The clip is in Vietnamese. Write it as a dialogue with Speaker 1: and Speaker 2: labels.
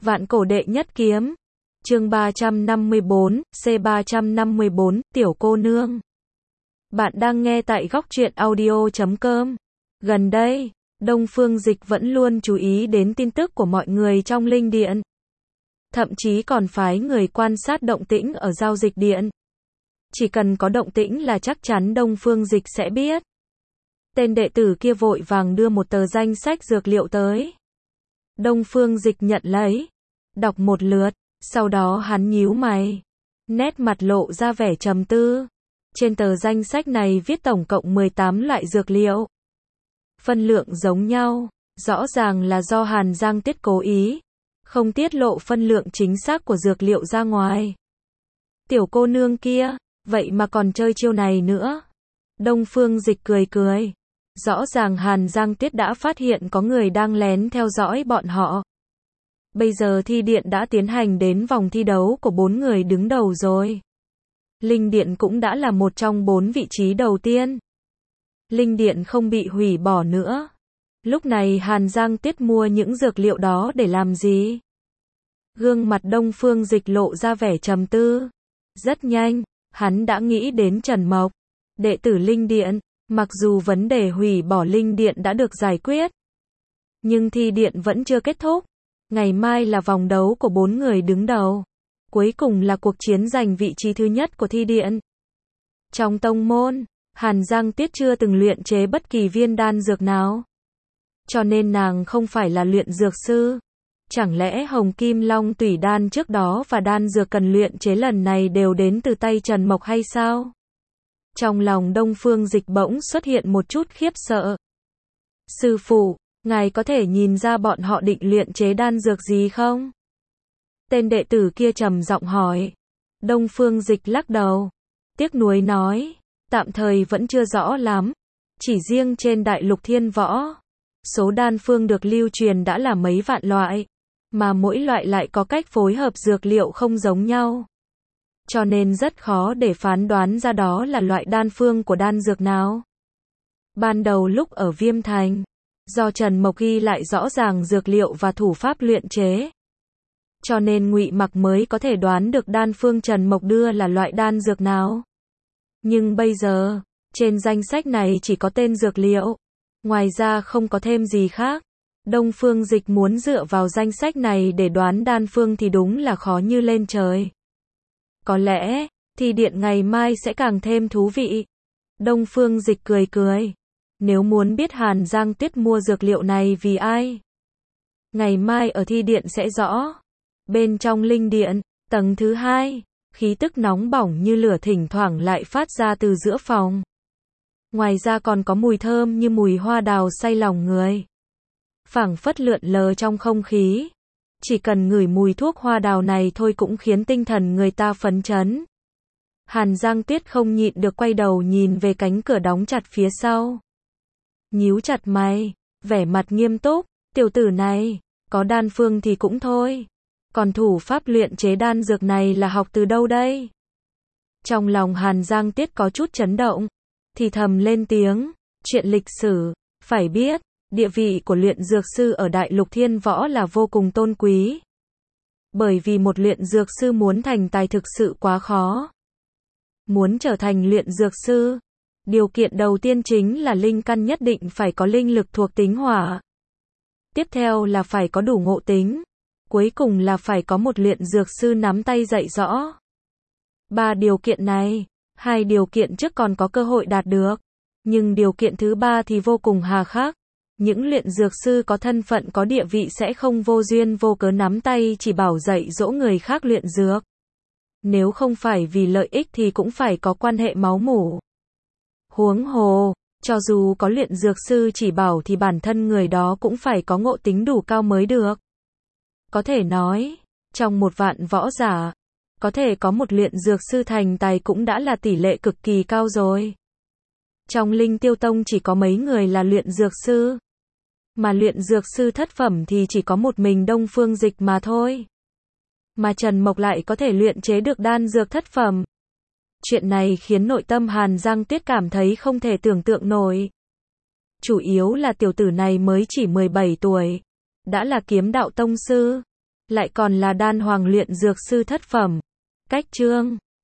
Speaker 1: Vạn cổ đệ nhất kiếm. Chương 354, C354, tiểu cô nương. Bạn đang nghe tại góc truyện audio.com. Gần đây, Đông Phương Dịch vẫn luôn chú ý đến tin tức của mọi người trong linh điện. Thậm chí còn phái người quan sát động tĩnh ở giao dịch điện. Chỉ cần có động tĩnh là chắc chắn Đông Phương Dịch sẽ biết. Tên đệ tử kia vội vàng đưa một tờ danh sách dược liệu tới. Đông Phương Dịch nhận lấy, đọc một lượt, sau đó hắn nhíu mày, nét mặt lộ ra vẻ trầm tư. Trên tờ danh sách này viết tổng cộng 18 loại dược liệu. Phân lượng giống nhau, rõ ràng là do Hàn Giang Tiết cố ý, không tiết lộ phân lượng chính xác của dược liệu ra ngoài. Tiểu cô nương kia, vậy mà còn chơi chiêu này nữa. Đông Phương Dịch cười cười. Rõ ràng Hàn Giang Tiết đã phát hiện có người đang lén theo dõi bọn họ. Bây giờ thi điện đã tiến hành đến vòng thi đấu của 4 người đứng đầu rồi. Linh điện cũng đã là một trong 4 vị trí đầu tiên. Linh điện không bị hủy bỏ nữa. Lúc này Hàn Giang Tiết mua những dược liệu đó để làm gì? Gương mặt Đông Phương Dịch lộ ra vẻ trầm tư. Rất nhanh, hắn đã nghĩ đến Trần Mộc, đệ tử linh điện. Mặc dù vấn đề hủy bỏ linh điện đã được giải quyết, nhưng thi điện vẫn chưa kết thúc. Ngày mai là vòng đấu của 4 người đứng đầu. Cuối cùng là cuộc chiến giành vị trí thứ nhất của thi điện. Trong tông môn, Hàn Giang Tiết chưa từng luyện chế bất kỳ viên đan dược nào. Cho nên nàng không phải là luyện dược sư. Chẳng lẽ Hồng Kim Long Tủy đan trước đó và đan dược cần luyện chế lần này đều đến từ tay Trần Mộc hay sao? Trong lòng Đông Phương Dịch bỗng xuất hiện một chút khiếp sợ. Sư phụ, ngài có thể nhìn ra bọn họ định luyện chế đan dược gì không? Tên đệ tử kia trầm giọng hỏi. Đông Phương Dịch lắc đầu, tiếc nuối nói, tạm thời vẫn chưa rõ lắm. Chỉ riêng trên đại lục thiên võ, số đan phương được lưu truyền đã là mấy vạn loại, mà mỗi loại lại có cách phối hợp dược liệu không giống nhau. Cho nên rất khó để phán đoán ra đó là loại đan phương của đan dược nào. Ban đầu lúc ở Viêm Thành, do Trần Mộc ghi lại rõ ràng dược liệu và thủ pháp luyện chế, cho nên Ngụy Mặc mới có thể đoán được đan phương Trần Mộc đưa là loại đan dược nào. Nhưng bây giờ, trên danh sách này chỉ có tên dược liệu, ngoài ra không có thêm gì khác. Đông Phương Dịch muốn dựa vào danh sách này để đoán đan phương thì đúng là khó như lên trời. Có lẽ, thi điện ngày mai sẽ càng thêm thú vị. Đông Phương Dịch cười cười. Nếu muốn biết Hàn Giang Tiết mua dược liệu này vì ai, ngày mai ở thi điện sẽ rõ. Bên trong linh điện, tầng thứ 2, khí tức nóng bỏng như lửa thỉnh thoảng lại phát ra từ giữa phòng. Ngoài ra còn có mùi thơm như mùi hoa đào say lòng người, phảng phất lượn lờ trong không khí. Chỉ cần ngửi mùi thuốc hoa đào này thôi cũng khiến tinh thần người ta phấn chấn. Hàn Giang Tiết không nhịn được quay đầu nhìn về cánh cửa đóng chặt phía sau. Nhíu chặt mày, vẻ mặt nghiêm túc, tiểu tử này, có đan phương thì cũng thôi. Còn thủ pháp luyện chế đan dược này là học từ đâu đây? Trong lòng Hàn Giang Tiết có chút chấn động, thì thầm lên tiếng, chuyện lịch sử, phải biết. Địa vị của luyện dược sư ở đại lục thiên võ là vô cùng tôn quý. Bởi vì một luyện dược sư muốn thành tài thực sự quá khó. Muốn trở thành luyện dược sư, điều kiện đầu tiên chính là linh căn nhất định phải có linh lực thuộc tính hỏa. Tiếp theo là phải có đủ ngộ tính. Cuối cùng là phải có một luyện dược sư nắm tay dạy rõ. 3 điều kiện này, 2 điều kiện trước còn có cơ hội đạt được. Nhưng điều kiện thứ 3 thì vô cùng hà khắc. Những luyện dược sư có thân phận có địa vị sẽ không vô duyên vô cớ nắm tay chỉ bảo dạy dỗ người khác luyện dược. Nếu không phải vì lợi ích thì cũng phải có quan hệ máu mủ. Huống hồ, cho dù có luyện dược sư chỉ bảo thì bản thân người đó cũng phải có ngộ tính đủ cao mới được. Có thể nói, trong 1 vạn võ giả, có thể có một luyện dược sư thành tài cũng đã là tỷ lệ cực kỳ cao rồi. Trong Linh Tiêu Tông chỉ có mấy người là luyện dược sư. Mà luyện dược sư thất phẩm thì chỉ có một mình Đông Phương Dịch mà thôi. Mà Trần Mộc lại có thể luyện chế được đan dược thất phẩm. Chuyện này khiến nội tâm Hàn Giang Tiết cảm thấy không thể tưởng tượng nổi. Chủ yếu là tiểu tử này mới chỉ 17 tuổi. Đã là kiếm đạo tông sư. lại còn là đan hoàng luyện dược sư thất phẩm. Cách chương